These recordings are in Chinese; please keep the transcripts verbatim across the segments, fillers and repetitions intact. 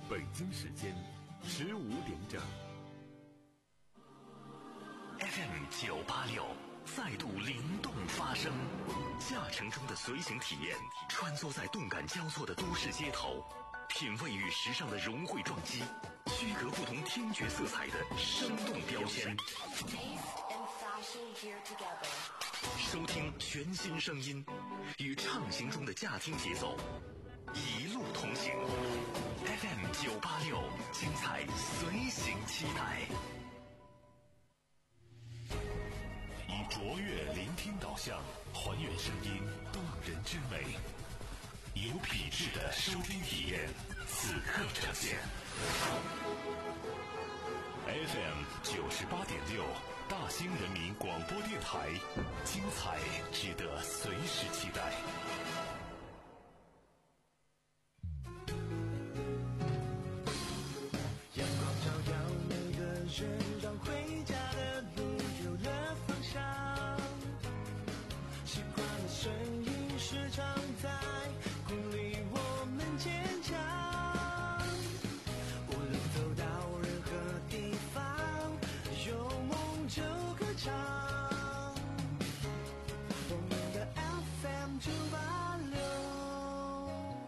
北京时间十五点整。 F M 九八六再度灵动发声，驾乘中的随行体验，穿梭在动感交错的都市街头，品味与时尚的融汇撞击，区隔不同听觉色彩的生动标签。收听全新声音，与畅行中的驾听节奏，一路同行。F M 九八六，精彩随行期待。 以卓越聆听导向，还原声音动人之美，有品质的收听体验，此刻呈现。F M 九十八点六，大兴人民广播电台，精彩值得随时期待。 阳光照耀每个人，让回家的路有了方向。习惯的声音时常在鼓励我们坚强。无论走到任何地方，有梦就歌唱。我们的 F M 九八六。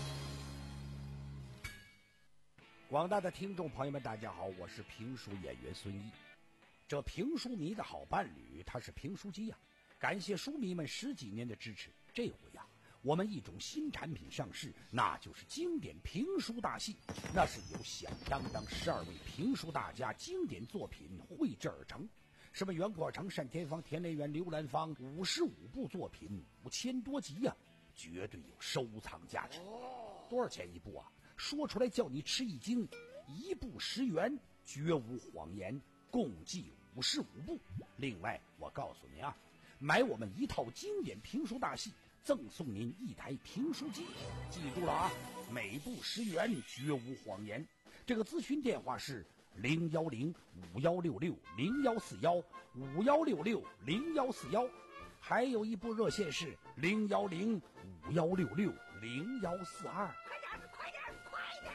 广大的听众朋友们，大家好，我是评书演员孙一。这评书迷的好伴侣，他是评书机呀、啊。感谢书迷们十几年的支持，这回呀、啊，我们一种新产品上市，那就是经典评书大戏。那是由响当当十二位评书大家经典作品绘制而成，什么袁国成、单田芳、田连元、刘兰芳，五十五部作品，五千多集呀、啊，绝对有收藏价值。多少钱一部啊？说出来叫你吃一惊，一部十元，绝无谎言，共计五十五部。另外，我告诉你啊，买我们一套经典评书大戏，赠送您一台评书机。记住了啊，每部十元，绝无谎言。这个咨询电话是零幺零五幺六六零幺四幺五幺六六零幺四幺，还有一部热线是零幺零五幺六六零幺四二。 快点，快点，快点！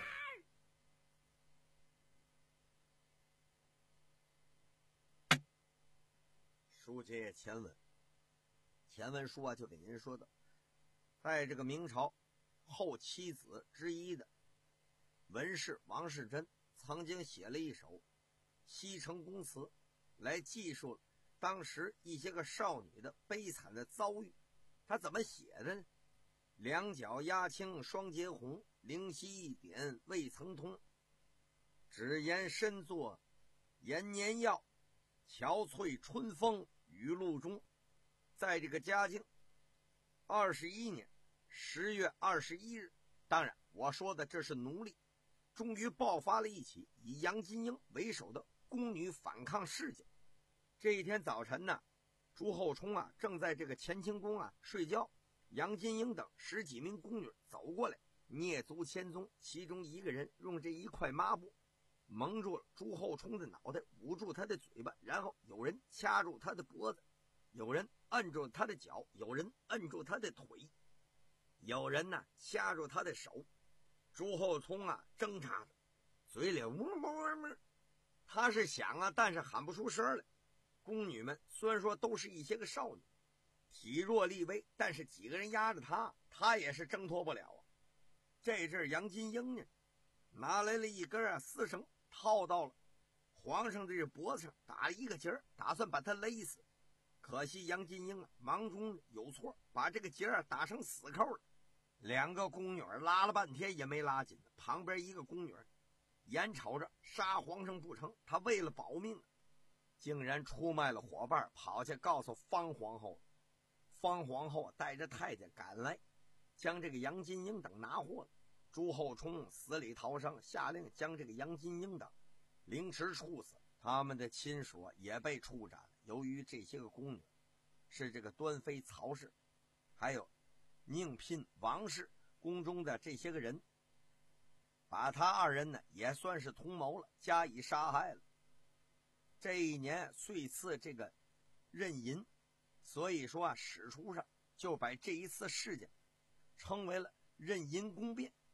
书接前文，前文书啊，就给您说的，在这个明朝后七子之一的文士王士祯曾经写了一首《西城公词》，来记述当时一些个少女的悲惨的遭遇。他怎么写的呢？两脚压青双结红，灵犀一点未曾通。只言身作延年药，憔悴春风雨露中。在这个嘉靖二十一年十月二十一日，当然我说的这是农历，终于爆发了一起以杨金英为首的宫女反抗事件。这一天早晨呢，朱厚冲啊正在这个乾清宫啊睡觉，杨金英等十几名宫女走过来，蹑足潜踪，其中一个人用这一块抹布蒙住了朱厚冲的脑袋，捂住他的嘴巴，然后有人掐住他的脖子，有人摁住他的脚，有人摁住他的腿，有人呢掐住他的手。朱厚冲啊挣扎着，嘴里呜呜呜，他是想啊，但是喊不出声来。宫女们虽然说都是一些个少女，体弱力微，但是几个人压着他，他也是挣脱不了啊。这阵杨金英呢，拿来了一根啊丝绳，套到了皇上的这脖子上，打了一个结儿，打算把他勒死。可惜杨金英啊忙中有错，把这个结儿打成死扣了。两个宫女拉了半天也没拉紧，旁边一个宫女眼瞅着杀皇上不成，他为了保命竟然出卖了伙伴，跑去告诉方皇后。方皇后带着太监赶来，将这个杨金英等拿获了。朱厚冲死里逃生，下令将这个杨金英等凌迟处死，他们的亲属也被处斩了。由于这些个宫女是这个端妃曹氏还有宁嫔王氏宫中的这些个人，把他二人呢也算是同谋了，加以杀害了。这一年岁次这个壬寅，所以说啊史书上就把这一次事件称为了壬寅宫变。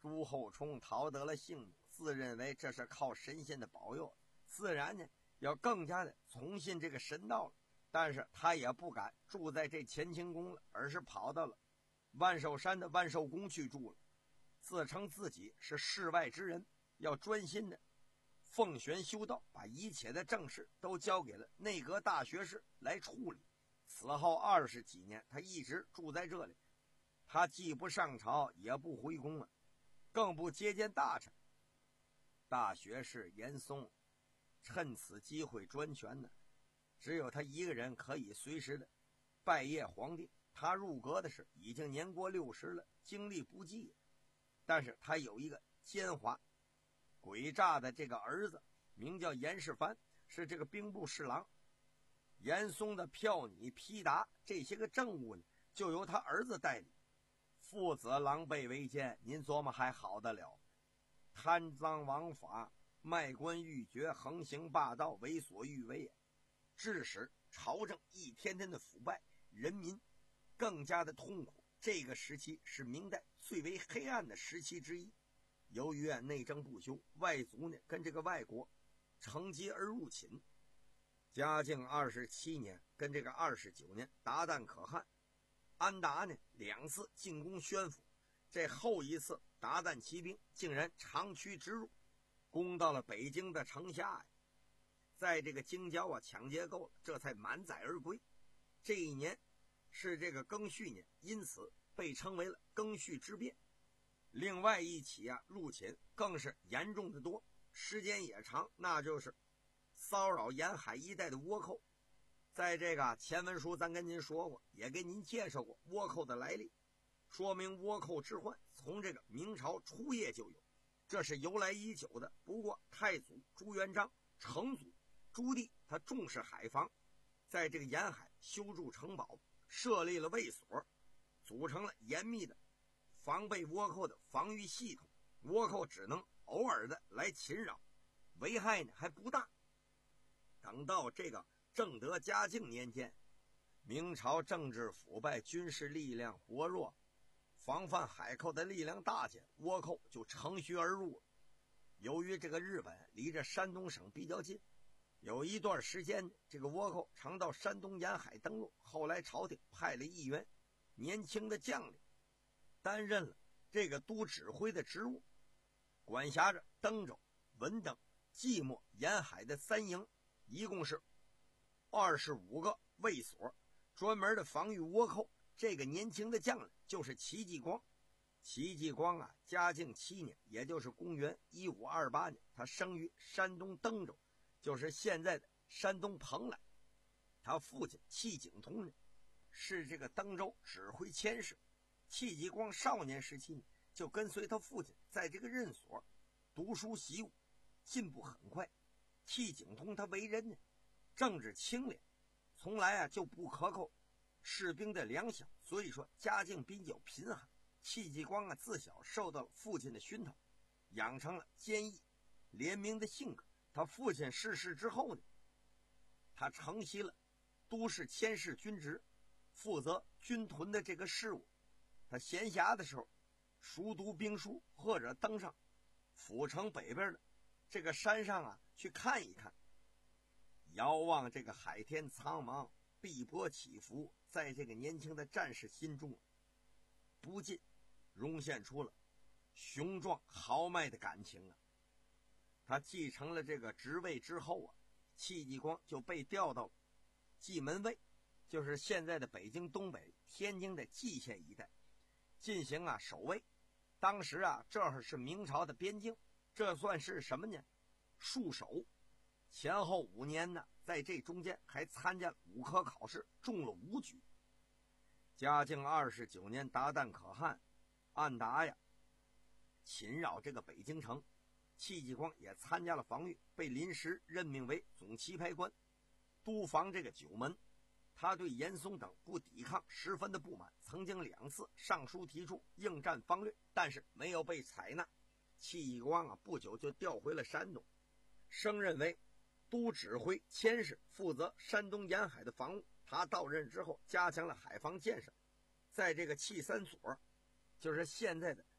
朱厚冲逃得了性命，自认为这是靠神仙的保佑，自然呢要更加的崇信这个神道了。但是他也不敢住在这乾清宫了，而是跑到了万寿山的万寿宫去住了，自称自己是世外之人，要专心的奉玄修道，把一切的政事都交给了内阁大学士来处理。此后二十几年，他一直住在这里，他既不上朝，也不回宫了，更不接见大臣。大学士严嵩趁此机会专权呢，只有他一个人可以随时的拜谒皇帝。他入阁的是已经年过六十了，精力不济，但是他有一个奸猾诡诈的这个儿子，名叫严世蕃，是这个兵部侍郎。严嵩的票拟批答这些个政务呢，就由他儿子代理。父子狼狈为奸，您琢磨还好得了？贪赃枉法，卖官鬻爵，横行霸道，为所欲为，致使朝政一天天的腐败，人民更加的痛苦。这个时期是明代最为黑暗的时期之一。由于啊内政不修，外族呢跟这个外国乘机而入侵。嘉靖二十七年跟这个二十九年，鞑靼可汗安达呢两次进攻宣府，这后一次鞑靼骑兵竟然长驱直入，攻到了北京的城下呀，在这个京郊啊抢劫够了，这才满载而归。这一年是这个庚戌年，因此被称为了庚戌之变。另外一起啊入侵更是严重的多，时间也长，那就是骚扰沿海一带的倭寇。在这个前文书咱跟您说过，也给您介绍过倭寇的来历，说明倭寇之患从这个明朝初叶就有，这是由来已久的。不过太祖朱元璋、成祖朱棣他重视海防，在这个沿海修筑城堡，设立了卫所，组成了严密的防备倭寇的防御系统，倭寇只能偶尔的来侵扰，危害呢还不大。等到这个正德嘉靖年间，明朝政治腐败，军事力量薄弱，防范海寇的力量大减，倭寇就乘虚而入了。由于这个日本离着山东省比较近，有一段时间这个倭寇常到山东沿海登陆，后来朝廷派了一员年轻的将领担任了这个都指挥的职务，管辖着登州、文登、即墨沿海的三营，一共是二十五个卫所，专门的防御倭寇。这个年轻的将领就是戚继光。戚继光啊，嘉靖七年，也就是公元一五二八年，他生于山东登州，就是现在的山东蓬莱。他父亲戚景通呢，是这个登州指挥佥事。戚继光少年时期呢，就跟随他父亲在这个任所读书习武，进步很快。戚景通他为人呢，政治清廉，从来啊就不克扣士兵的粮饷，所以说家境比较贫寒。戚继光啊自小受到了父亲的熏陶，养成了坚毅廉明的性格。他父亲逝世之后呢，他承袭了都市佥事军职，负责军屯的这个事务。他闲暇的时候熟读兵书，或者登上府城北边的这个山上啊去看一看，遥望这个海天苍茫，碧波起伏，在这个年轻的战士心中不禁涌现出了雄壮豪迈的感情啊。他继承了这个职位之后啊，戚继光就被调到了蓟门卫，就是现在的北京东北、天津的蓟县一带，进行啊守卫。当时啊这儿是明朝的边境，这算是什么呢？戍守。前后五年呢，在这中间还参加了武科考试，中了武举。嘉靖二十九年，鞑靼可汗安达呀侵扰这个北京城，戚继光也参加了防御，被临时任命为总棋牌官，督防这个九门。他对严嵩等不抵抗十分的不满，曾经两次上书提出应战方略，但是没有被采纳。戚继光啊不久就调回了山东，升任为都指挥佥事，负责山东沿海的防务。他到任之后，加强了海防建设，在这个蓟三所，就是现在的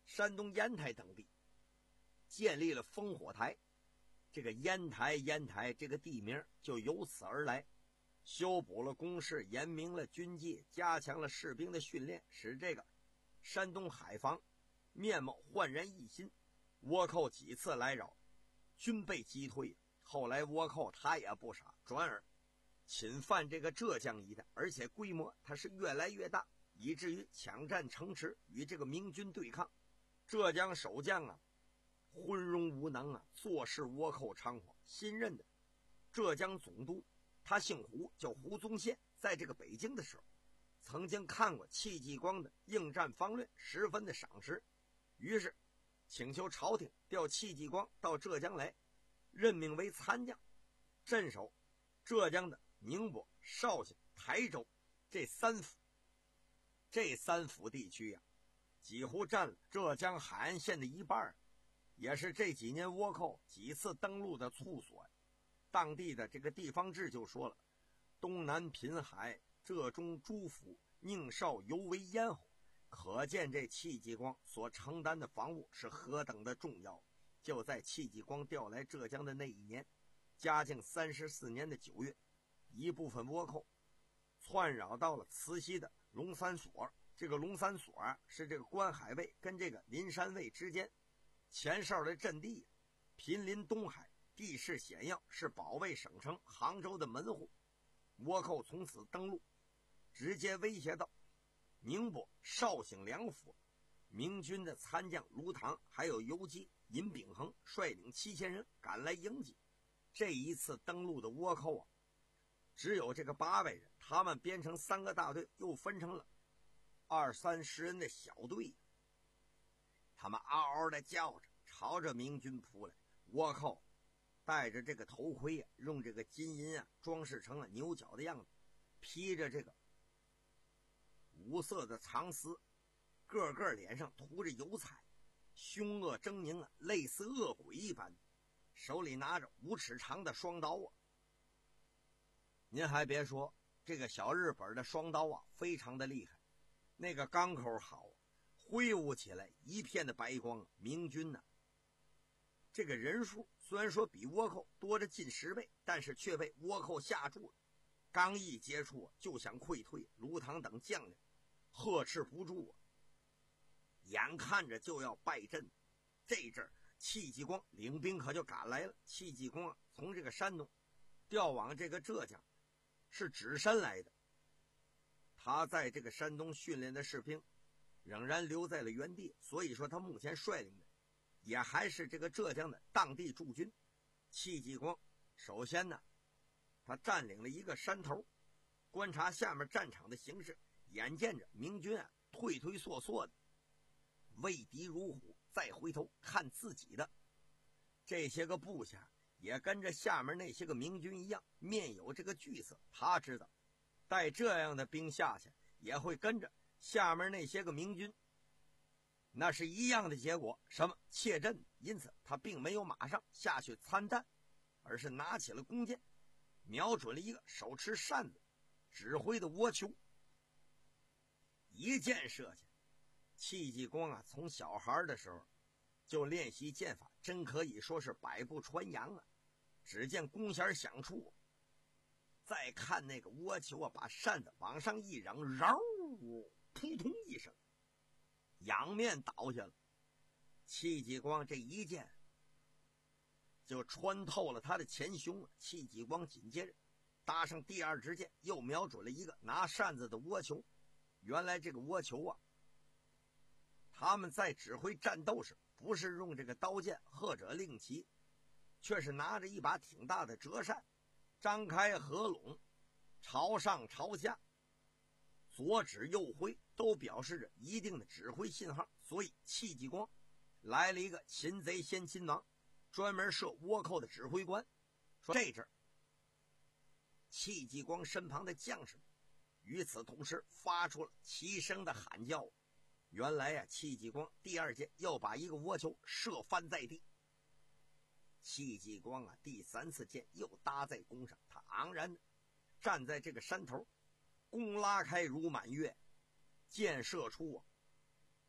山东烟台等地，建立了烽火台。这个烟台烟台这个地名就由此而来，修补了工事，严明了军纪，加强了士兵的训练，使这个山东海防面貌焕然一新。倭寇几次来扰，均被击退。后来倭寇他也不傻，转而侵犯这个浙江一带，而且规模它是越来越大，以至于抢占城池，与这个明军对抗。浙江守将啊昏庸无能啊，坐视倭寇猖狂。新任的浙江总督他姓胡，叫胡宗宪，在这个北京的时候曾经看过戚继光的应战方略，十分的赏识，于是请求朝廷调戚继光到浙江来，任命为参将，镇守浙江的宁波、绍兴、台州这三府。这三府地区呀、啊，几乎占了浙江海岸线的一半，也是这几年倭寇几次登陆的处所。当地的这个地方志就说了：东南平海，浙中诸府，宁绍尤为咽喉。可见这戚继光所承担的防务是何等的重要。就在戚继光调来浙江的那一年，嘉靖三十四年的九月，一部分倭寇窜扰到了慈溪的龙三所。这个龙三所啊，是这个关海卫跟这个林山卫之间前哨的阵地，濒临东海，地势险要，是保卫省城杭州的门户。倭寇从此登陆，直接威胁到宁波、绍兴两府。明军的参将卢唐还有游击尹秉衡率领七千人赶来迎击。这一次登陆的倭寇啊，只有这个八百人，他们编成三个大队，又分成了二三十人的小队。他们嗷嗷的叫着，朝着明军扑来。倭寇戴着这个头盔啊，用这个金银啊装饰成了牛角的样子，披着这个五色的长丝，个个脸上涂着油彩，凶恶狰狞啊，类似恶鬼一般，手里拿着五尺长的双刀啊。您还别说，这个小日本的双刀啊非常的厉害，那个钢口好，挥舞起来一片的白光。明军呢、啊，这个人数虽然说比倭寇多着近十倍，但是却被倭寇吓住了。刚一接触、啊、就想溃退，卢唐等将领呵斥不住、啊，眼看着就要败阵。这阵戚继光领兵可就赶来了。戚继光啊，从这个山东调往这个浙江，是只身来的。他在这个山东训练的士兵仍然留在了原地，所以说他目前率领的也还是这个浙江的当地驻军。戚继光首先呢，他占领了一个山头，观察下面战场的形势，眼见着明军啊退退缩缩的，畏敌如虎。再回头看自己的这些个部下，也跟着下面那些个明军一样，面有这个惧色。他知道带这样的兵下去，也会跟着下面那些个明军那是一样的结果，什么怯阵。因此他并没有马上下去参战，而是拿起了弓箭，瞄准了一个手持扇子指挥的倭寇，一箭射下。戚继光啊，从小孩的时候就练习剑法，真可以说是百步穿杨啊。只见弓弦响处，再看那个倭寇啊，把扇子往上一扔，绕，扑通一声，仰面倒下了。戚继光这一箭就穿透了他的前胸。戚继光紧接着搭上第二支箭，又瞄准了一个拿扇子的倭寇。原来这个倭寇啊，他们在指挥战斗时，不是用这个刀剑或者令旗，却是拿着一把挺大的折扇，张开合拢，朝上朝下，左指右挥，都表示着一定的指挥信号。所以戚继光来了一个擒贼先擒王，专门设倭寇的指挥官。说这阵戚继光身旁的将士们与此同时发出了齐声的喊叫。原来呀、啊，戚继光第二箭要把一个倭寇射翻在地。戚继光啊，第三次箭又搭在弓上，他昂然的站在这个山头，弓拉开如满月，箭射出啊，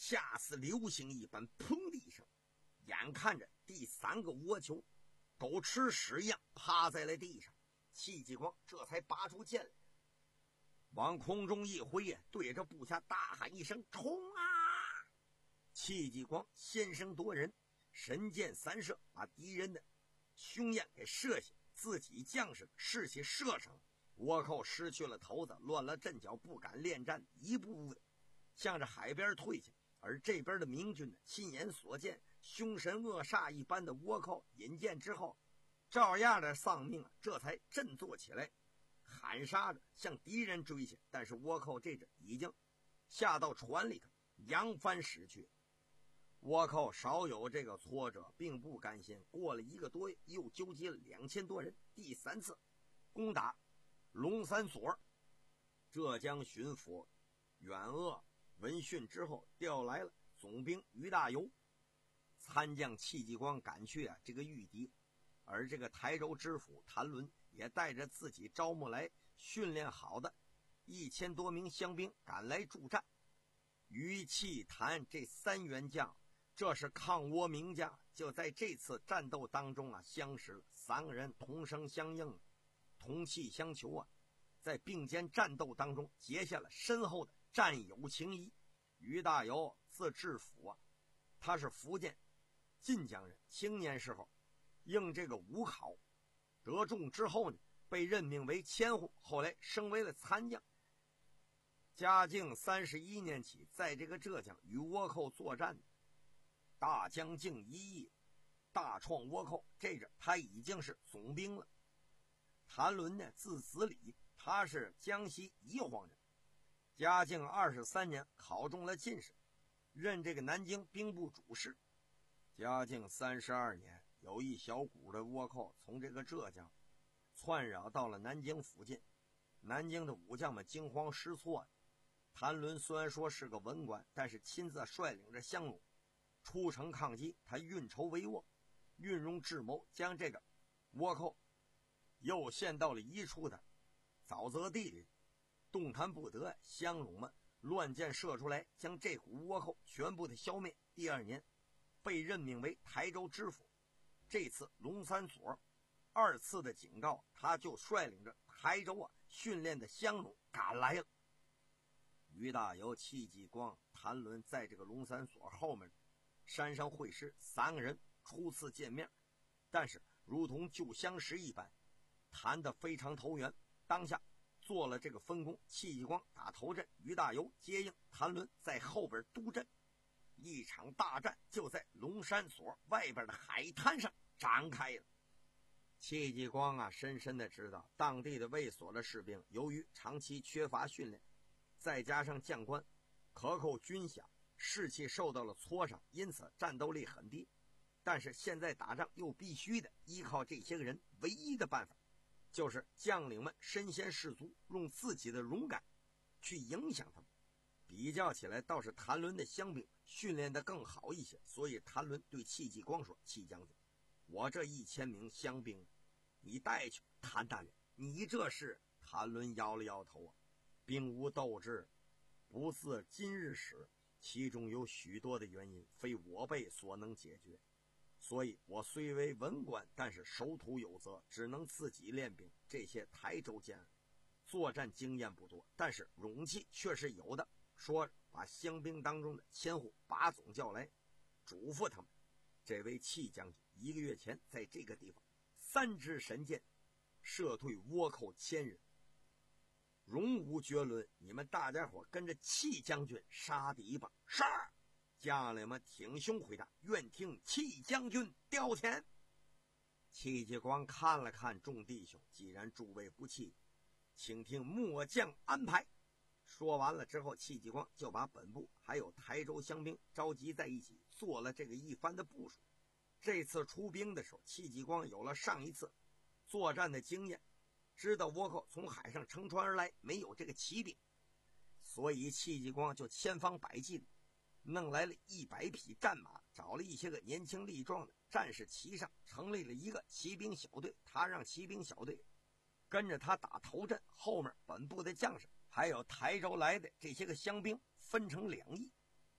恰似流星一般，砰的一声，眼看着第三个倭寇狗吃屎一样趴在了地上。戚继光这才拔出剑来，往空中一挥呀，对着部下大喊一声：“冲啊！”戚继光先声夺人，神箭三射，把敌人的胸焰给射下，自己将士士气射上，倭寇失去了头子，乱了阵脚，不敢恋战，一步步的向着海边退去。而这边的明军呢，亲眼所见凶神恶煞一般的倭寇引荐之后，照样的丧命啊，这才振作起来，喊杀着向敌人追去。但是倭寇这阵已经下到船里头，扬帆驶去。倭寇少有这个挫折，并不甘心，过了一个多月，又纠集了两千多人，第三次攻打龙三所。浙江巡抚远鄂闻讯之后，调来了总兵于大猷，参将戚继光赶去啊这个御敌。而这个台州知府谭伦也带着自己招募来训练好的一千多名乡兵赶来助战。于戚谭这三员将，这是抗倭名将，就在这次战斗当中啊相识了，三个人同声相应，同气相求啊，在并肩战斗当中结下了深厚的战友情谊。于大猷字志甫啊，他是福建晋江人，青年时候应这个武考得中之后呢，被任命为千户，后来升为了参将。嘉靖三十一年起，在这个浙江与倭寇作战，大将敬一役，大创倭寇，这个他已经是总兵了。谭伦呢，字子礼，他是江西宜黄人。嘉靖二十三年考中了进士，任这个南京兵部主事。嘉靖三十二年，有一小股的倭寇从这个浙江窜扰到了南京附近，南京的武将们惊慌失措。谭伦虽然说是个文官，但是亲自率领着乡勇出城抗击，他运筹帷幄，运用智谋，将这个倭寇又陷到了一处的沼泽地里，动弹不得。乡勇们乱箭射出来，将这股倭寇全部的消灭。第二年被任命为台州知府。这次龙三所二次的警告，他就率领着台州啊训练的乡勇赶来了。于大猷、戚继光、谭伦在这个龙三所后面山上会师，三个人初次见面，但是如同旧相识一般，谈得非常投缘。当下做了这个分工，戚继光打头阵，于大猷接应，谭伦在后边督阵。一场大战就在龙山所外边的海滩上展开了。戚继光啊，深深的知道当地的卫所的士兵由于长期缺乏训练，再加上将官克扣军饷，士气受到了挫伤，因此战斗力很低。但是现在打仗又必须的依靠这些个人，唯一的办法就是将领们身先士卒，用自己的勇敢去影响他们。比较起来，倒是谭伦的乡兵训练得更好一些，所以谭伦对戚继光说：“戚将军，我这一千名乡兵你带去。”谭大人，你这是？谭伦摇了摇头啊，兵无斗志，不自今日始，其中有许多的原因非我辈所能解决，所以我虽为文官，但是守土有责，只能自己练兵。这些台州将作战经验不多，但是勇气却是有的。说把乡兵当中的千户把总叫来，嘱咐他们：这位戚将军一个月前在这个地方三支神箭射退倭寇千人，荣无绝伦。你们大家伙跟着戚将军杀敌吧！是！将领们挺胸回答：愿听戚将军调遣。戚继光看了看众弟兄，既然诸位不弃，请听末将安排。说完了之后，戚继光就把本部还有台州乡兵召集在一起，做了这个一番的部署。这次出兵的时候，戚继光有了上一次作战的经验，知道倭寇从海上乘船而来，没有这个骑兵，所以戚继光就千方百计的弄来了一百匹战马，找了一些个年轻力壮的战士骑上，成立了一个骑兵小队。他让骑兵小队跟着他打头阵，后面本部的将士还有台州来的这些个乡兵分成两翼，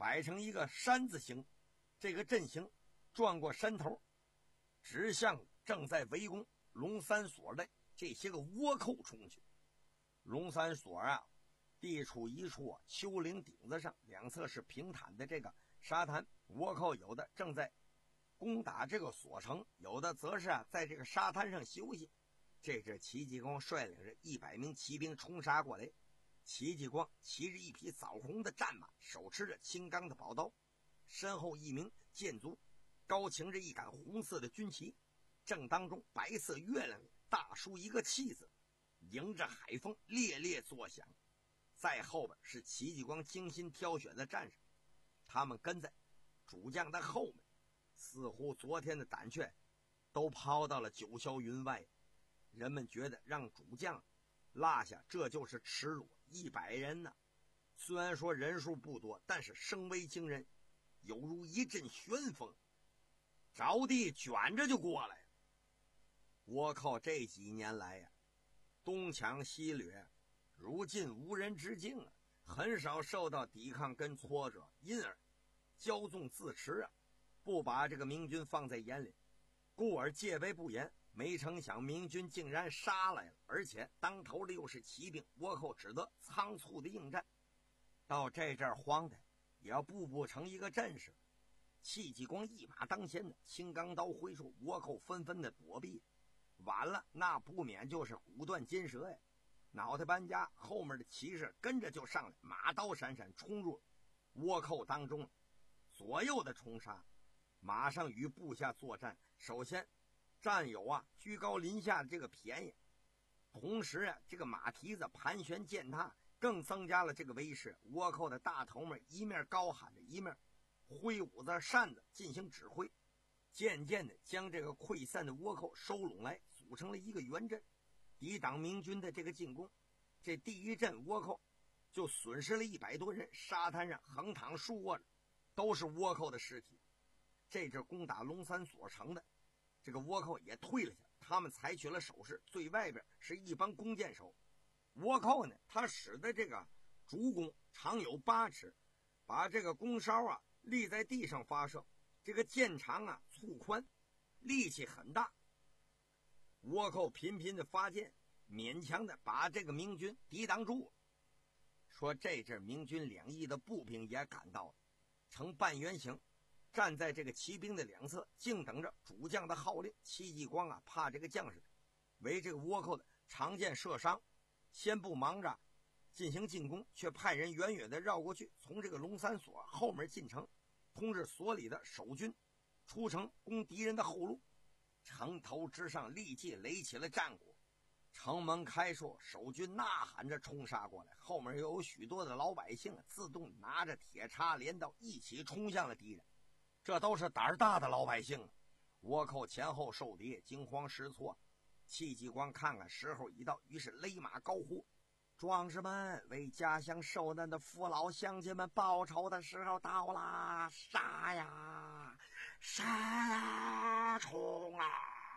摆成一个山字形，这个阵型转过山头，指向正在围攻龙三所的这些个倭寇冲去。龙三所啊，地处一处啊丘陵顶子上，两侧是平坦的这个沙滩，倭寇有的正在攻打这个所城，有的则是啊在这个沙滩上休息。这是戚继光率领着一百名骑兵冲杀过来。戚继光骑着一匹枣红的战马，手持着青钢的宝刀，身后一名剑卒高擎着一杆红色的军旗，正当中白色月亮里大书一个气字，迎着海风猎猎作响。在后边是戚继光精心挑选的战士，他们跟在主将的后面，似乎昨天的胆怯都抛到了九霄云外。人们觉得让主将落下，这就是耻辱。一百人呢，虽然说人数不多，但是声威惊人，有如一阵旋风，着地卷着就过来。倭寇这几年来呀、啊，东抢西掠，如今无人之境啊，很少受到抵抗跟挫折，因而骄纵自持啊，不把这个明军放在眼里，故而戒备不严。没成想明军竟然杀来了，而且当头的又是骑兵，倭寇只得仓促的应战。到这阵慌的也要步步成一个阵势。戚继光一马当先的青钢刀挥出，倭寇纷纷的躲避，晚了那不免就是骨断筋折呀。脑袋搬家，后面的骑士跟着就上来，马刀闪闪冲入倭寇当中，左右的冲杀，马上与部下作战。首先占有啊居高临下的这个便宜，同时啊这个马蹄子盘旋践踏，更增加了这个威势。倭寇的大头们一面高喊着，一面挥舞着扇子进行指挥，渐渐的将这个溃散的倭寇收拢来，组成了一个圆阵，抵挡明军的这个进攻。这第一阵倭寇就损失了一百多人，沙滩上横躺竖卧着都是倭寇的尸体。这阵攻打龙三所城的这个倭寇也退了下来，他们采取了手势，最外边是一帮弓箭手。倭寇呢，他使的这个竹弓长有八尺，把这个弓梢啊立在地上发射，这个箭长啊粗宽，力气很大。倭寇频频的发箭，勉强的把这个明军抵挡住了。说这阵明军两翼的步兵也赶到了，呈半圆形，站在这个骑兵的两侧，静等着主将的号令。戚继光啊，怕这个将士为这个倭寇的长箭射伤，先不忙着进行进攻，却派人远远的绕过去，从这个龙三所后面进城，通知所里的守军出城攻敌人的后路。城头之上立即擂起了战鼓，城门开处，守军呐喊着冲杀过来，后面又有许多的老百姓自动拿着铁叉镰刀一起冲向了敌人。这都是胆儿大的老百姓啊！倭寇前后受敌，惊慌失措。戚继光看看时候已到，于是勒马高呼：“壮士们，为家乡受难的父老乡亲们报仇的时候到啦！杀呀，杀呀，冲啊！”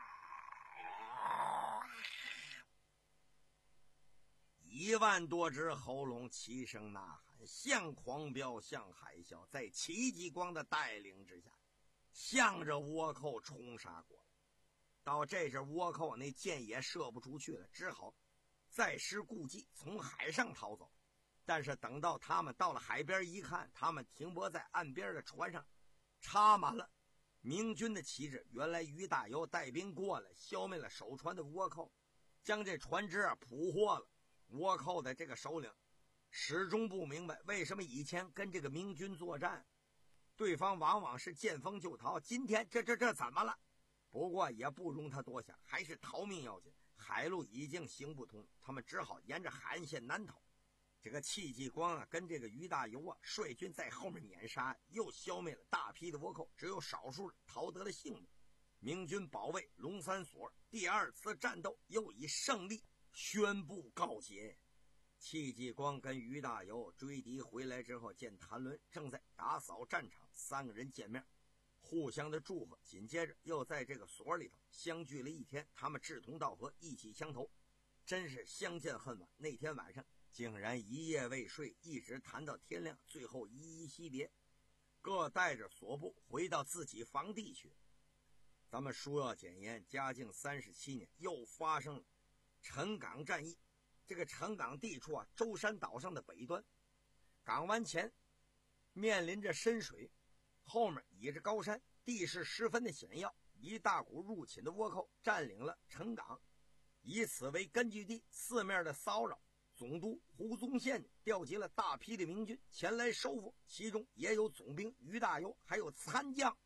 一万多只喉咙齐声呐喊，像狂飙，像海啸，在戚继光的带领之下，向着倭寇冲杀过来。到这阵倭寇那箭也射不出去了，只好再施故技，从海上逃走。但是等到他们到了海边一看，他们停泊在岸边的船上插满了明军的旗帜。原来于大猷带兵过来，消灭了守船的倭寇，将这船只啊捕获了。倭寇的这个首领始终不明白，为什么以前跟这个明军作战，对方往往是见风就逃，今天这这这怎么了？不过也不容他多想，还是逃命要紧。海路已经行不通，他们只好沿着海岸线南逃。这个戚继光啊，跟这个于大猷啊，率军在后面撵杀，又消灭了大批的倭寇，只有少数人逃得了性命。明军保卫龙三所第二次战斗又以胜利宣布告捷。戚继光跟于大猷追敌回来之后，见谭纶正在打扫战场，三个人见面，互相的祝贺，紧接着又在这个所里头相聚了一天。他们志同道合，意气相投，真是相见恨晚。那天晚上竟然一夜未睡，一直谈到天亮，最后依依惜别。 各带着所部回到自己房地去。咱们书要简言，嘉靖三十七年又发生了陈港战役。这个陈港地处啊舟山岛上的北端，港湾前面临着深水，后面倚着高山，地势十分的险要。一大股入侵的倭寇占领了陈港，以此为根据地，四面的骚扰。总督胡宗宪调集了大批的明军前来收复，其中也有总兵于大猷，还有参将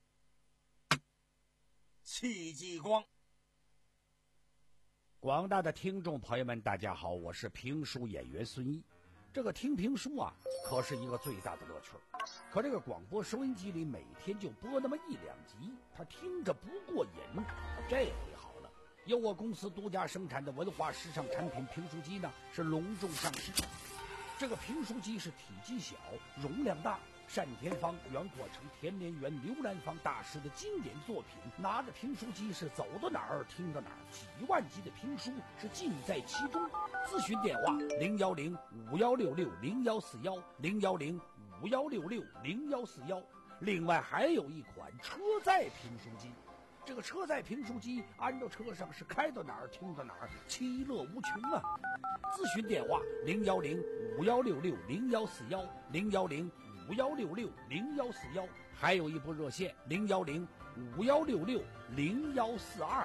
戚继光。 广大的听众朋友们，大家好，我是评书演员孙一。这个听评书啊，可是一个最大的乐趣。可这个广播收音机里每天就播那么一两集，他听着不过瘾。这回好了，由我公司独家生产的文化时尚产品评书机呢，是隆重上市。这个评书机是体积小，容量大，单田芳、袁阔成、田连元、刘兰芳大师的经典作品。拿着评书机是走到哪儿听到哪儿，几万集的评书是尽在其中。咨询电话零幺零五幺六六零幺四幺零幺零五幺六六零幺四幺。另外还有一款车载评书机。这个车载评书机安到车上是开到哪儿听到哪儿，其乐无穷啊！咨询电话零幺零五幺六六零幺四幺零幺零五幺六六零幺四幺，还有一部热线零幺零五幺六六零幺四二。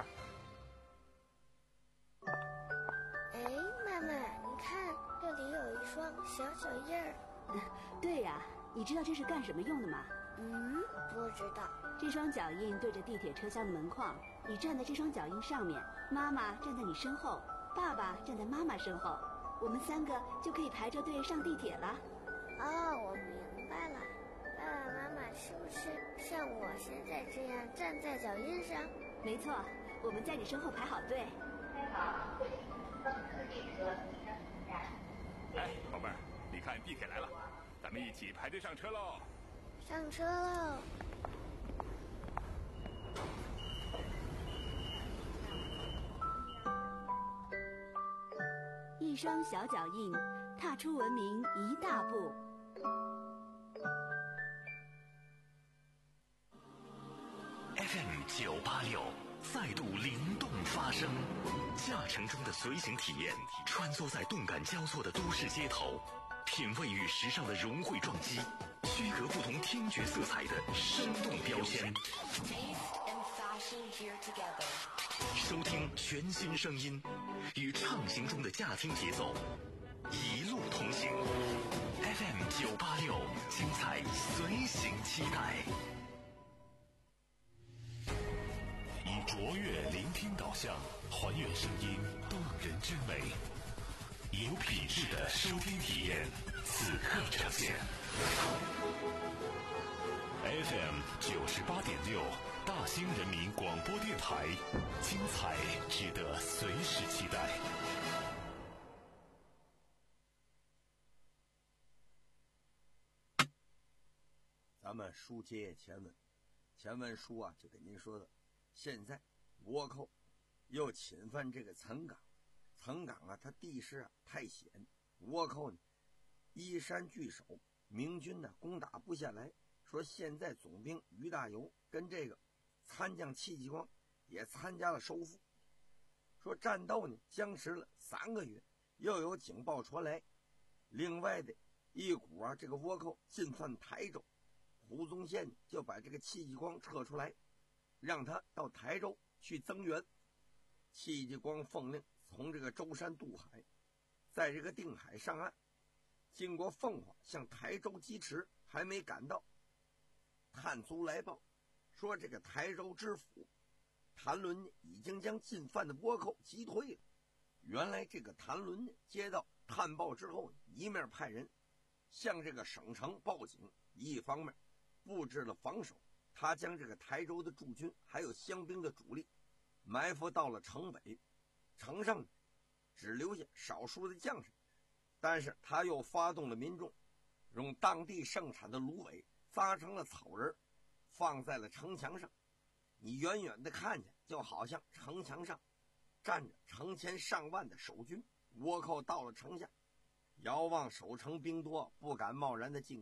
哎，妈妈，你看这里有一双小脚印儿。 对呀、啊，你知道这是干什么用的吗？ 嗯，不知道。 这双脚印对着地铁车厢的门框，你站在这双脚印上面，妈妈站在你身后，爸爸站在妈妈身后，我们三个就可以排着队上地铁了。 哦，我明白了。爸爸妈妈是不是像我现在这样站在脚印上？ 没错，我们在你身后排好队。 排好队，登客列车站。 哎，宝贝儿，你看地铁来了，咱们一起排队上车喽！ 上车喽！ 一双小脚印，踏出文明一大步。 F M 九八六再度灵动发声，驾乘中的随行体验，穿梭在动感交错的都市街头，品味与时尚的融汇撞击，区隔不同听觉色彩的生动标签。收听全新声音，与畅行中的驾听节奏一路同行。F M 九八六，精彩随行期待。 以卓越聆听导向，还原声音动人之美，有品质的收听体验，此刻呈现。F M 九十八点六，大兴人民广播电台，精彩值得随时期待。 咱们书接前文，前文书啊就给您说的，现在倭寇又侵犯这个岑港，岑港啊它地势啊太险，倭寇呢依山据守，明军呢攻打不下来。说现在总兵于大猷跟这个参将戚继光也参加了收复。说战斗呢僵持了三个月，又有警报传来，另外的一股啊这个倭寇进犯台州，胡宗宪就把这个戚继光撤出来，让他到台州去增援。戚继光奉令从这个舟山渡海，在这个定海上岸，经过凤凰向台州疾驰，还没赶到，探卒来报说这个台州知府谭伦已经将进犯的倭寇击退了。原来这个谭伦接到探报之后，一面派人向这个省城报警，一方面布置了防守，他将这个台州的驻军还有乡兵的主力埋伏到了城北，城上只留下少数的将士，但是他又发动了民众，用当地盛产的芦苇扎成了草人，放在了城墙上。你远远的看见，就好像城墙上站着成千上万的守军。倭寇到了城下，遥望守城兵多，不敢贸然的进攻啊，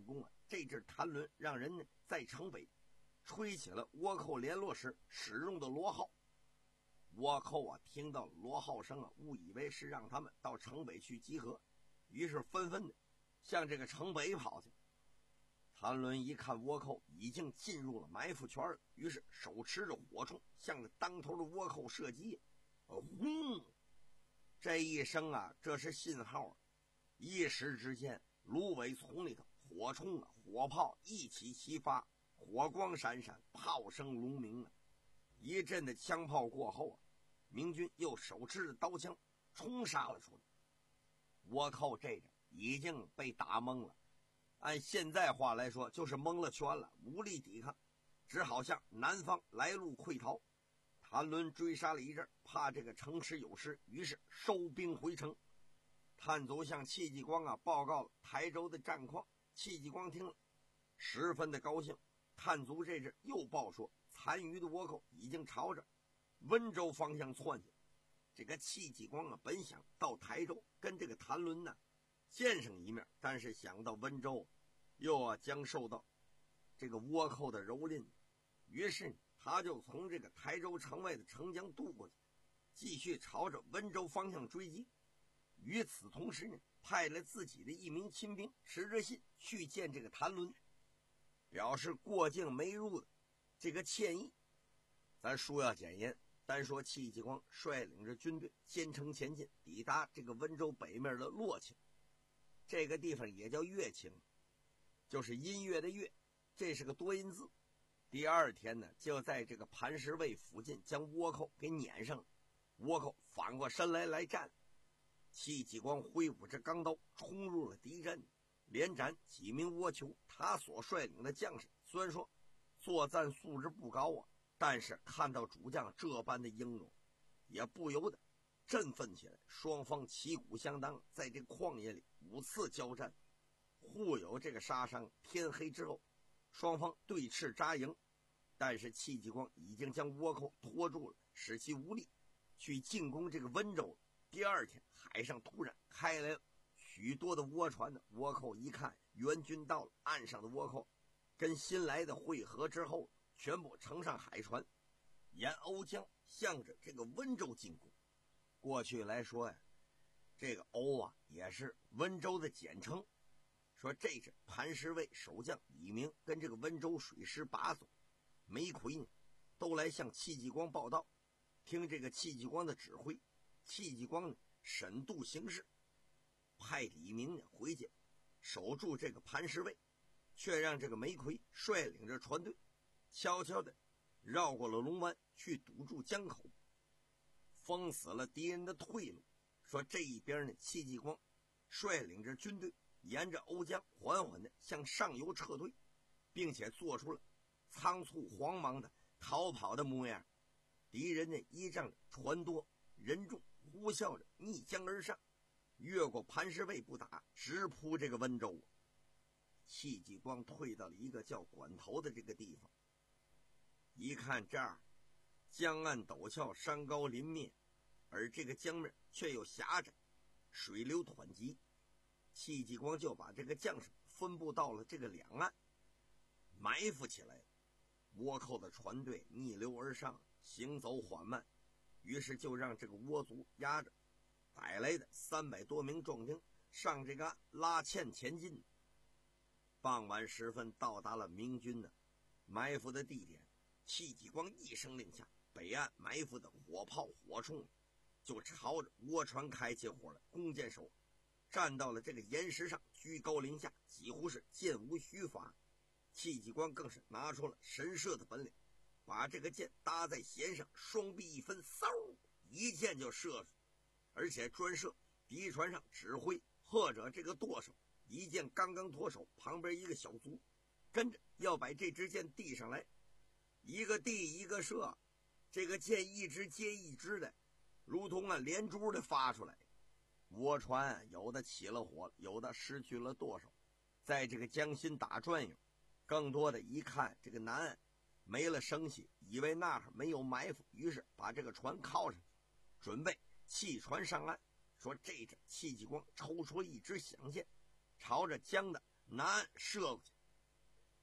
这只谭轮让人呢在城北吹起了倭寇联络时使用的锣号。倭寇啊听到锣号声啊，误以为是让他们到城北去集合，于是纷纷的向这个城北跑去。谭轮一看倭寇已经进入了埋伏圈了，于是手持着火铳向着当头的倭寇射击。轰！这一声啊，这是信号啊！一时之间，芦苇丛里头火铳啊、火炮一起齐发，火光闪闪，炮声隆鸣啊！一阵的枪炮过后啊，明军又手持着刀枪冲杀了出来。倭寇这个已经被打懵了，按现在话来说就是蒙了圈了，无力抵抗，只好向南方来路溃逃。谭轮追杀了一阵，怕这个城池有失，于是收兵回城。探卒向戚继光啊报告了台州的战况，戚继光听了十分的高兴。探卒这阵又报说，残余的倭寇已经朝着温州方向窜去。这个戚继光啊本想到台州跟这个谭轮呢见上一面，但是想到温州又啊将受到这个倭寇的蹂躏，于是他就从这个台州城外的城江渡过去，继续朝着温州方向追击。与此同时呢，派了自己的一名亲兵持着信去见这个谭轮，表示过境没入的这个歉意。咱书要简言，单说戚继光率领着军队兼程前进，抵达这个温州北面的洛庆。这个地方也叫乐清，就是音乐的乐，这是个多音字。第二天呢，就在这个磐石卫附近将倭寇给撵上了。倭寇反过身来来战，戚继光挥舞着钢刀冲入了敌阵，连斩几名倭酋。他所率领的将士虽然说作战素质不高啊，但是看到主将这般的英勇，也不由得振奋起来。双方旗鼓相当，在这旷野里五次交战，互有这个杀伤。天黑之后，双方对峙扎营，但是戚继光已经将倭寇拖住了，使其无力去进攻这个温州了。第二天，海上突然开来了许多的倭船呢。倭寇一看援军到了，岸上的倭寇跟新来的会合之后，全部乘上海船，沿瓯江向着这个温州进攻。过去来说呀，这个瓯啊也是温州的简称。说这是磐石卫守将李明跟这个温州水师把总梅奎呢，都来向戚继光报道，听这个戚继光的指挥。戚继光呢审度形势，派李明呢回去守住这个磐石卫，却让这个梅奎率领着船队悄悄的绕过了龙湾，去堵住江口，封死了敌人的退路。说这一边呢，戚继光率领着军队沿着瓯江缓缓的向上游撤退，并且做出了仓促慌忙的逃跑的模样。敌人呢依仗着船多人众，呼啸着逆江而上，越过磐石卫不打，直扑这个温州。戚继光退到了一个叫管头的这个地方，一看这儿江岸陡峭，山高林密，而这个江面却又狭窄，水流湍急。戚继光就把这个将士分布到了这个两岸，埋伏起来了。倭寇的船队逆流而上，行走缓慢，于是就让这个倭族押着逮来的三百多名壮丁上这个岸拉纤前进。傍晚时分，到达了明军的埋伏的地点。戚继光一声令下，北岸埋伏的火炮火铳就朝着倭船开起火来。弓箭手站到了这个岩石上，居高临下，几乎是箭无虚发。戚继光更是拿出了神射的本领，把这个箭搭在弦上，双臂一分，嗖，一箭就射出，而且专射敌船上指挥或者这个舵手。一箭刚刚脱手，旁边一个小卒跟着要把这支箭递上来，一个递一个射，这个箭一支接一支的，如同啊连珠的发出来。倭船有的起了火，有的失去了舵手，在这个江心打转悠。更多的一看这个南岸没了声息，以为那儿没有埋伏，于是把这个船靠上去，准备弃船上岸。说这阵戚继光抽出一支响箭，朝着江的南岸射过去。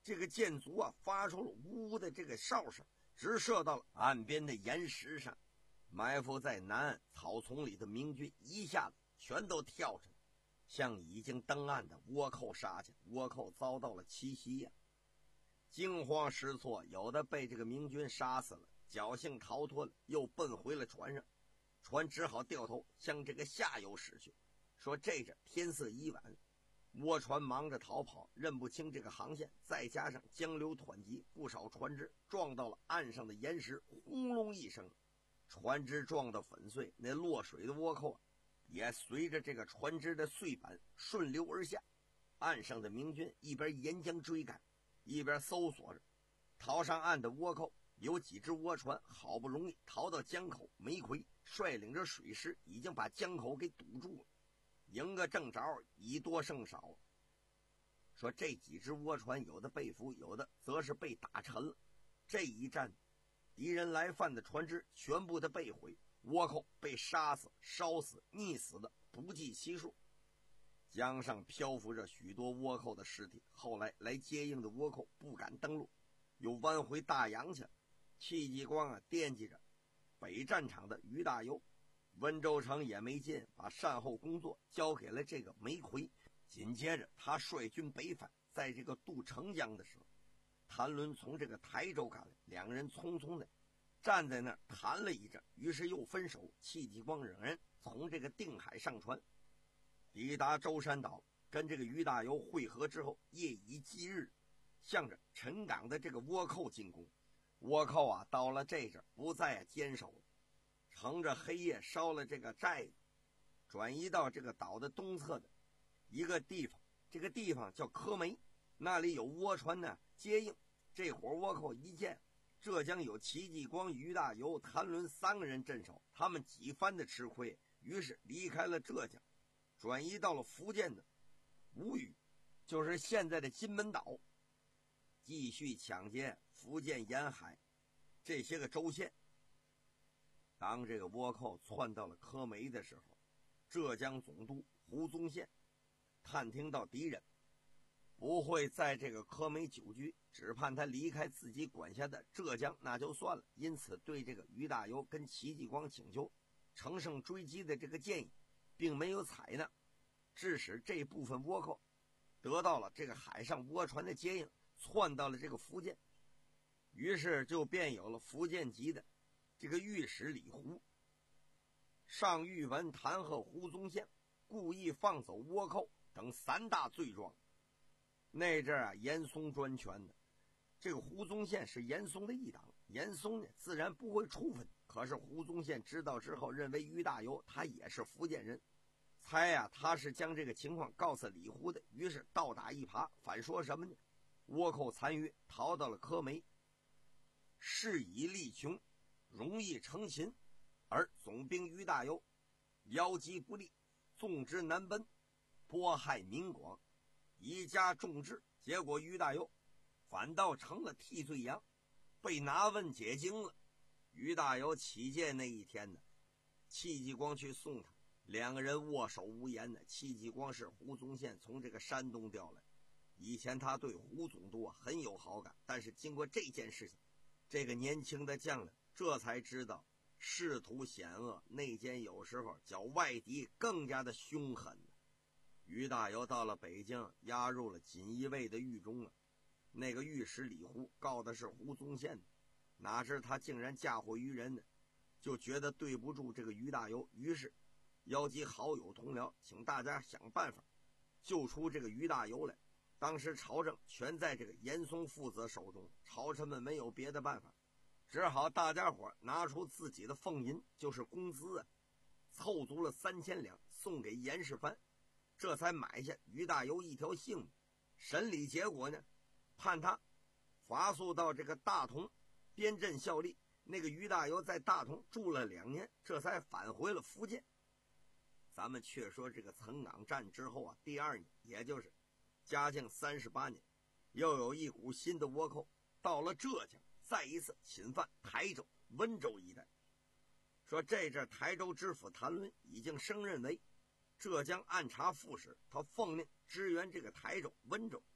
这个箭足啊发出了呜呜的这个哨声，直射到了岸边的岩石上。埋伏在南岸草丛里的明军一下子全都跳出来，向已经登岸的倭寇杀去。倭寇遭到了奇袭呀、啊，惊慌失措，有的被这个明军杀死了，侥幸逃脱了，又奔回了船上。船只好掉头向这个下游驶去。说这阵天色已晚，倭船忙着逃跑，认不清这个航线，再加上江流湍急，不少船只撞到了岸上的岩石，轰隆一声，船只撞得粉碎，那落水的倭寇啊，也随着这个船只的碎板顺流而下。岸上的明军一边沿江追赶，一边搜索着逃上岸的倭寇。有几只倭船好不容易逃到江口，梅奎率领着水师已经把江口给堵住了，赢个正着，以多胜少。说这几只倭船有的被俘，有的则是被打沉了。这一战，敌人来犯的船只全部的被毁，倭寇被杀死、烧死、溺死的不计其数。江上漂浮着许多倭寇的尸体，后来来接应的倭寇不敢登陆，又弯回大洋去了。戚继光啊，惦记着北战场的于大猷，温州城也没进，把善后工作交给了这个梅奎。紧接着他率军北返，在这个渡澄江的时候，谭纶从这个台州赶来，两个人匆匆的站在那儿谈了一阵，于是又分手。戚继光仍然从这个定海上船，抵达舟山岛，跟这个于大猷会合之后，夜以继日向着陈港的这个倭寇进攻。倭寇啊，到了这阵不再坚守了，乘着黑夜烧了这个寨子，转移到这个岛的东侧的一个地方，这个地方叫柯梅，那里有倭船呢接应。这伙倭寇一见浙江有戚继光、于大猷、谭纶三个人镇守，他们几番的吃亏，于是离开了浙江，转移到了福建的吴语，就是现在的金门岛，继续抢劫福建沿海这些个州县。当这个倭寇窜到了柯梅的时候，浙江总督胡宗宪探听到敌人不会在这个柯梅久居，只盼他离开自己管辖的浙江那就算了，因此对这个于大猷跟戚继光请求乘胜追击的这个建议并没有采纳，致使这部分倭寇得到了这个海上倭船的接应，窜到了这个福建。于是就便有了福建籍的这个御史李胡上谕文弹劾胡宗宪故意放走倭寇等三大罪状。那阵啊，严嵩专权的，这个胡宗宪是严嵩的一党，严嵩呢自然不会处分。可是胡宗宪知道之后，认为于大猷他也是福建人，猜呀、啊、他是将这个情况告诉李胡的，于是倒打一耙，反说什么呢？倭寇残余逃到了柯梅，事已力穷，容易成擒，而总兵于大猷邀击不利，纵之南奔，波害民广，一加重治，结果于大猷反倒成了替罪羊，被拿问解经了。于大猷起见那一天呢，戚继光去送他，两个人握手无言呢。戚继光是胡宗宪从这个山东调来，以前他对胡总督啊很有好感，但是经过这件事情，这个年轻的将领这才知道仕途险恶，内奸有时候较外敌更加的凶狠。于大猷到了北京，押入了锦衣卫的狱中啊。那个御史李胡告的是胡宗宪的，哪知他竟然嫁祸于人呢，就觉得对不住这个于大猷，于是邀集好友同僚，请大家想办法救出这个于大猷来。当时朝政全在这个严嵩父子手中，朝臣们没有别的办法，只好大家伙拿出自己的俸银，就是工资啊，凑足了三千两送给严世蕃，这才买下于大猷一条性命。审理结果呢，判他罚诉到这个大同边镇效力。那个于大猷在大同住了两年，这才返回了福建。咱们却说这个岑港战之后啊，第二年，也就是嘉靖三十八年，又有一股新的倭寇到了浙江，再一次侵犯台州、温州一带。说这阵台州知府谭纶已经升任为浙江按察副使，他奉令支援这个台州、温州。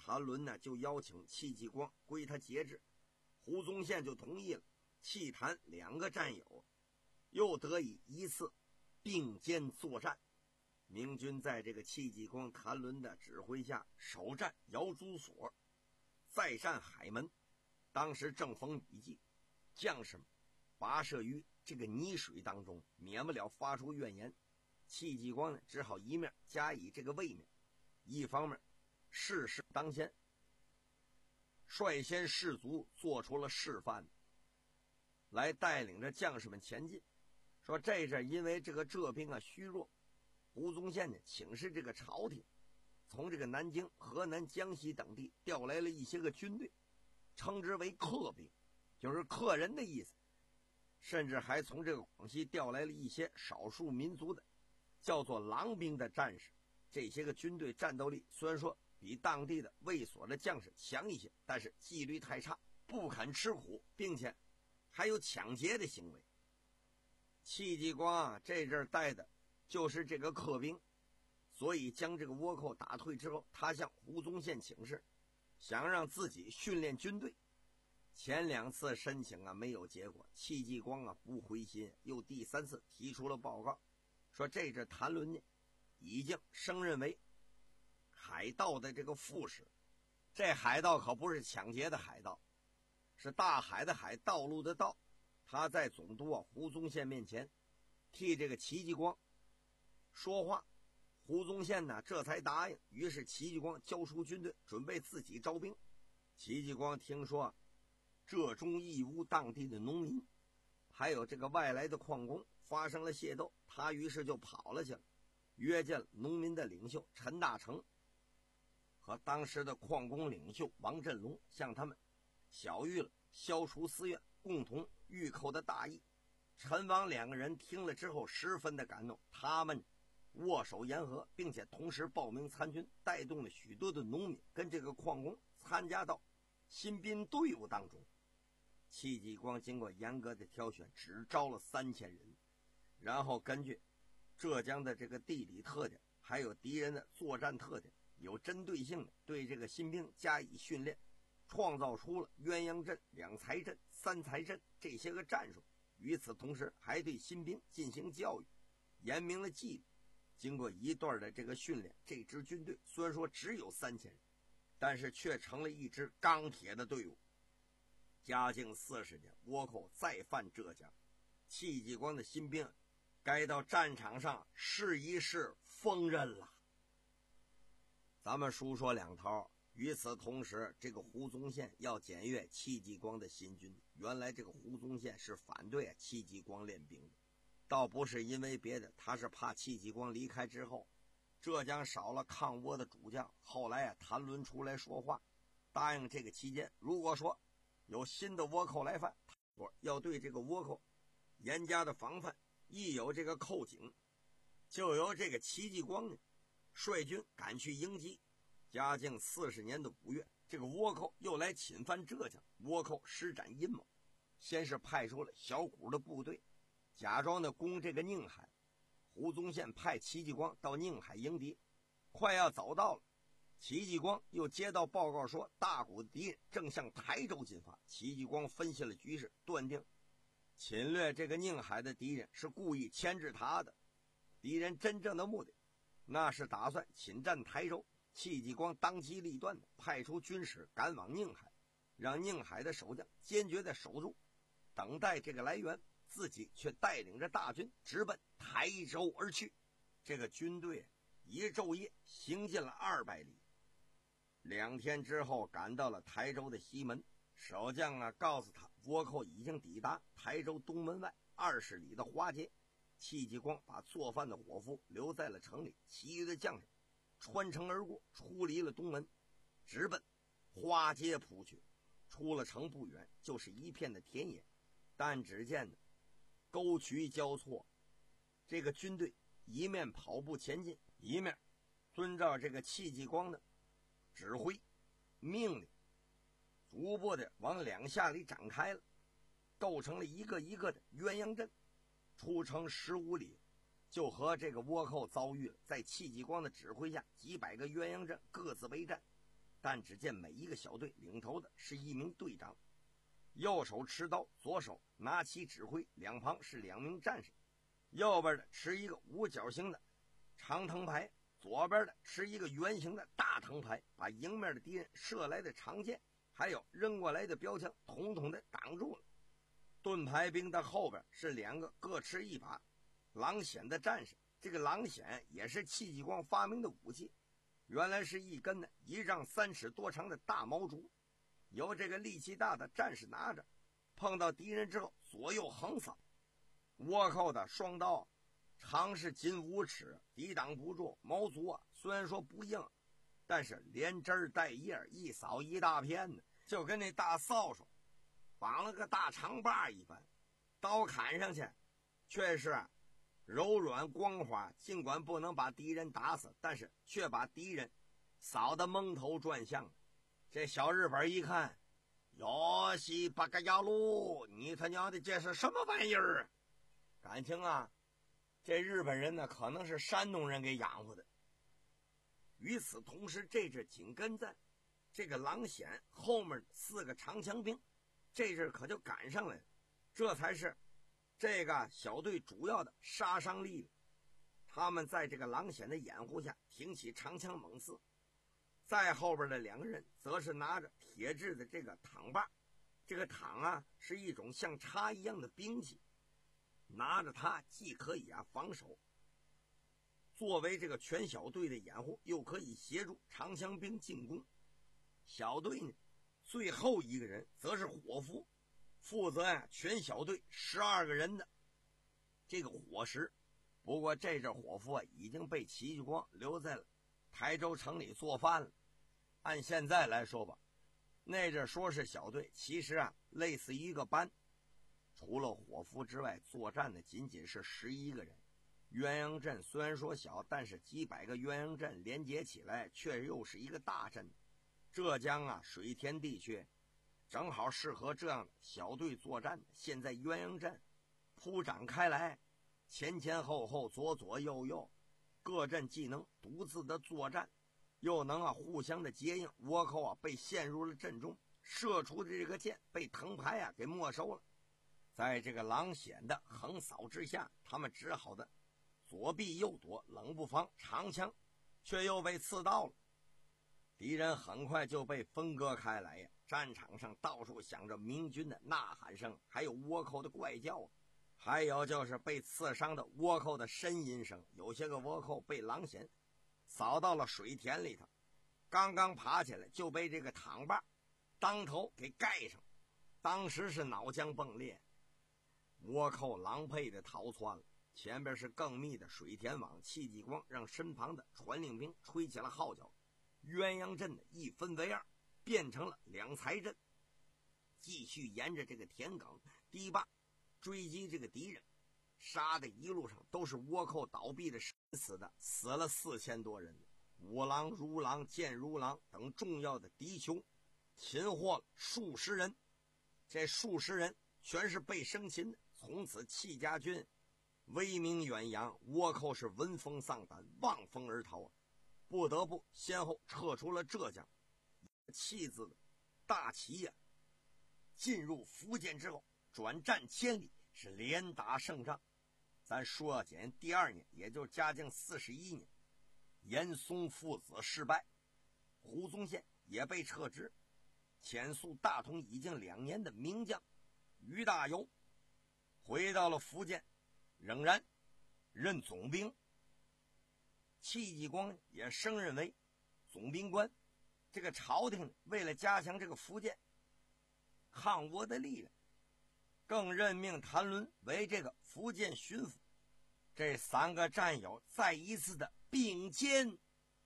谭伦呢就邀请戚继光归他节制，胡宗宪就同意了。戚谭两个战友又得以一次并肩作战。明军在这个戚继光、谭伦的指挥下首战姚朱所，再战海门。当时正逢雨季，将士们跋涉于这个泥水当中，免不了发出怨言。戚继光呢只好一面加以这个卫冕，一方面事事当先，率先士卒做出了示范，来带领着将士们前进。说这阵因为这个浙兵啊虚弱，胡宗宪呢请示这个朝廷，从这个南京、河南、江西等地调来了一些个军队，称之为客兵，就是客人的意思。甚至还从这个广西调来了一些少数民族的叫做狼兵的战士。这些个军队战斗力虽然说比当地的卫所的将士强一些，但是纪律太差，不肯吃苦，并且还有抢劫的行为。戚继光啊这阵带的就是这个客兵，所以将这个倭寇打退之后，他向胡宗宪请示，想让自己训练军队。前两次申请啊没有结果，戚继光啊不灰心，又第三次提出了报告，说这阵谭伦呢已经升任为海盗的这个副使。这海盗可不是抢劫的海盗，是大海的海，道路的道。他在总督啊胡宗宪面前替这个戚继光说话，胡宗宪呢这才答应。于是戚继光交出军队，准备自己招兵。戚继光听说浙中义乌当地的农民还有这个外来的矿工发生了械斗，他于是就跑了去了，约见了农民的领袖陈大成和当时的矿工领袖王振龙，向他们晓谕了消除私怨、共同御寇的大义。陈王两个人听了之后十分的感动，他们握手言和，并且同时报名参军，带动了许多的农民跟这个矿工参加到新兵队伍当中。戚继光经过严格的挑选，只招了三千人，然后根据浙江的这个地理特点，还有敌人的作战特点，有针对性的对这个新兵加以训练，创造出了鸳鸯阵、两才阵、三才阵这些个战术。与此同时，还对新兵进行教育，严明了纪律。经过一段的这个训练，这支军队虽然说只有三千人，但是却成了一支钢铁的队伍。嘉靖四十年，倭寇再犯浙江，戚继光的新兵该到战场上试一试锋刃了。咱们书说两头，与此同时，这个胡宗宪要检阅戚继光的新军。原来这个胡宗宪是反对戚继光练兵的，倒不是因为别的，他是怕戚继光离开之后，浙江少了抗倭的主将。后来啊，谭伦出来说话，答应这个期间，如果说有新的倭寇来犯，要对这个倭寇严加的防范。一有这个寇警，就由这个戚继光呢率军赶去迎击。嘉靖四十年的五月，这个倭寇又来侵犯浙江，倭寇施展阴谋，先是派出了小股的部队，假装的攻这个宁海。胡宗宪派戚继光到宁海迎敌，快要走到了，戚继光又接到报告说大股的敌人正向台州进发。戚继光分析了局势，断定侵略这个宁海的敌人是故意牵制他的，敌人真正的目的那是打算侵占台州。戚继光当机立断的派出军使赶往宁海，让宁海的守将坚决的守住，等待这个来援，自己却带领着大军直奔台州而去。这个军队一昼夜行进了二百里，两天之后赶到了台州的西门。守将啊告诉他，倭寇已经抵达台州东门外二十里的花街。戚继光把做饭的伙夫留在了城里，其余的将士穿城而过，出离了东门，直奔花街扑去。出了城不远，就是一片的田野，但只见呢沟渠交错，这个军队一面跑步前进，一面遵照这个戚继光的指挥命令，逐步的往两下里展开了，构成了一个一个的鸳鸯阵。出城十五里，就和这个倭寇遭遇了。在戚继光的指挥下，几百个鸳鸯阵各自为战， 但只见每一个小队领头的是一名队长，右手持刀，左手拿起指挥，两旁是两名战士，右边的持一个五角形的长藤牌，左边的持一个圆形的大藤牌，把迎面的敌人射来的长剑还有扔过来的标枪统统的挡住了。盾牌兵的后边是两个各持一把狼筅的战士，这个狼筅也是戚继光发明的武器，原来是一根呢一丈三尺多长的大毛竹，由这个力气大的战士拿着，碰到敌人之后左右横扫。倭寇的双刀长是近五尺，抵挡不住。毛竹啊虽然说不硬，但是连枝儿带叶一扫一大片呢，就跟那大扫帚绑了个大长把一般，刀砍上去却是柔软光滑，尽管不能把敌人打死，但是却把敌人扫得蒙头转向。这小日本一看，哟西巴嘎亚路，你他娘的这是什么玩意儿？感情啊，这日本人呢可能是山东人给养活的。与此同时，这支紧跟在这个狼筅后面四个长枪兵，这阵可就赶上来了，这才是这个小队主要的杀伤力了。他们在这个狼筅的掩护下挺起长枪猛刺，在后边的两个人则是拿着铁制的这个躺把，这个躺啊是一种像叉一样的兵器，拿着它既可以啊防守，作为这个全小队的掩护，又可以协助长枪兵进攻。小队呢最后一个人则是伙夫，负责呀、啊、全小队十二个人的这个伙食。不过这阵伙夫啊已经被戚继光留在了台州城里做饭了。按现在来说吧，那阵说是小队，其实啊类似于一个班。除了伙夫之外，作战的仅仅是十一个人。鸳鸯阵虽然说小，但是几百个鸳鸯阵连接起来，却又是一个大阵。浙江啊水田地区正好适合这样的小队作战。现在鸳鸯阵铺展开来，前前后后左左右右，各阵既能独自的作战，又能啊互相的接应。倭寇啊被陷入了阵中，射出的这个箭被藤牌啊给没收了。在这个狼筅的横扫之下，他们只好的左避右躲，冷不防长枪却又被刺到了。敌人很快就被分割开来呀！战场上到处响着明军的呐喊声，还有倭寇的怪叫啊，还有就是被刺伤的倭寇的呻吟声。有些个倭寇被狼筅扫到了水田里头，刚刚爬起来就被这个躺把当头给盖上，当时是脑浆迸裂，倭寇狼狈的逃窜了。前边是更密的水田网，戚继光让身旁的传令兵吹起了号角，鸳鸯阵的一分为二，变成了两才阵，继续沿着这个田埂堤坝追击这个敌人。杀的一路上都是倭寇倒闭的死死的，死了四千多人。五郎、如郎、剑如郎等重要的敌酋擒获了数十人，这数十人全是被生擒的。从此戚家军威名远扬，倭寇是闻风丧胆，望风而逃啊，不得不先后撤出了浙江。戚字的大旗呀、啊，进入福建之后，转战千里，是连打胜仗。咱说要简第二年，也就是嘉靖四十一年，严嵩父子失败，胡宗宪也被撤职，遣速大同已经两年的名将于大猷回到了福建，仍然任总兵。戚继光也升任为总兵官。这个朝廷为了加强这个福建抗倭的力量，更任命谭纶为这个福建巡抚。这三个战友再一次的并肩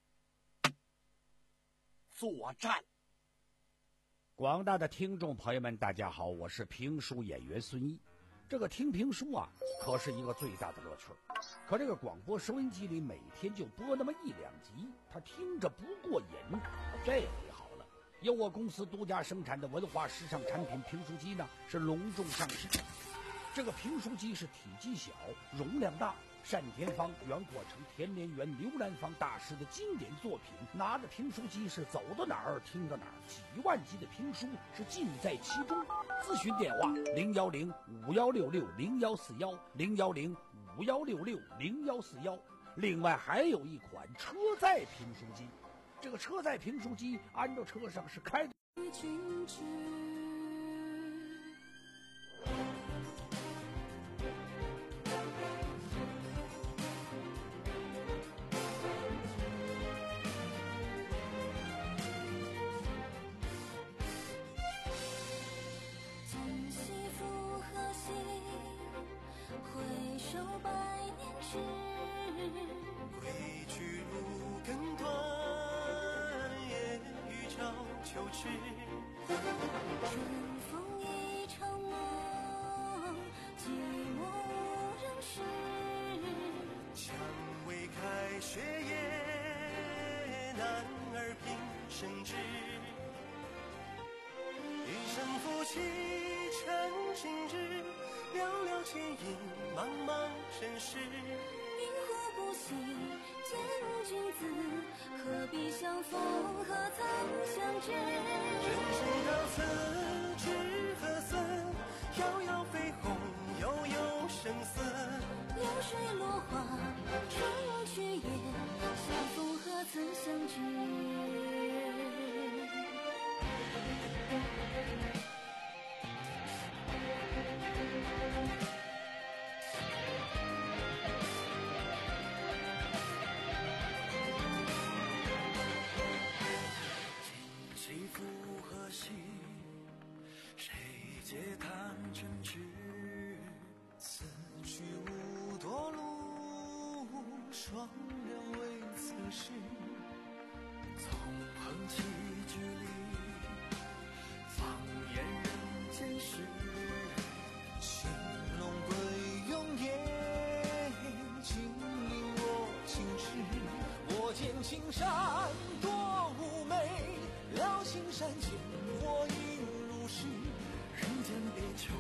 作战。 广大的听众朋友们大家好，我是评书演员孙一。这个听评书啊可是一个最大的乐趣，可这个广播收音机里每天就播那么一两集，他听着不过瘾。这回好了，由我公司独家生产的文化时尚产品评书机呢是隆重上市。这个评书机是体积小，容量大， 单田芳、袁阔成、田连元、刘兰芳大师的经典作品，拿着评书机是走到哪儿听到哪儿，几万集的评书是尽在其中。咨询电话零幺零五幺六六零幺四幺零幺零五幺六六零幺四幺。另外还有一款车载评书机，这个车载评书机安到车上是开的。 雪夜，男儿平生志。一生负气沉情志，寥寥倩影，茫茫尘世。 饮壶不喜见君子，何必相逢何曾相知。 人生到此知何似，遥遥飞鸿，悠悠生死。 流水落花春去也，相逢何曾相知。 今夕复何夕，谁解弹针指？此去无多路，双人为此事。纵横棋局里，放眼人间事。青龙归永夜，金陵若青池。我见青山多妩媚，了青山见我应如是。人间悲秋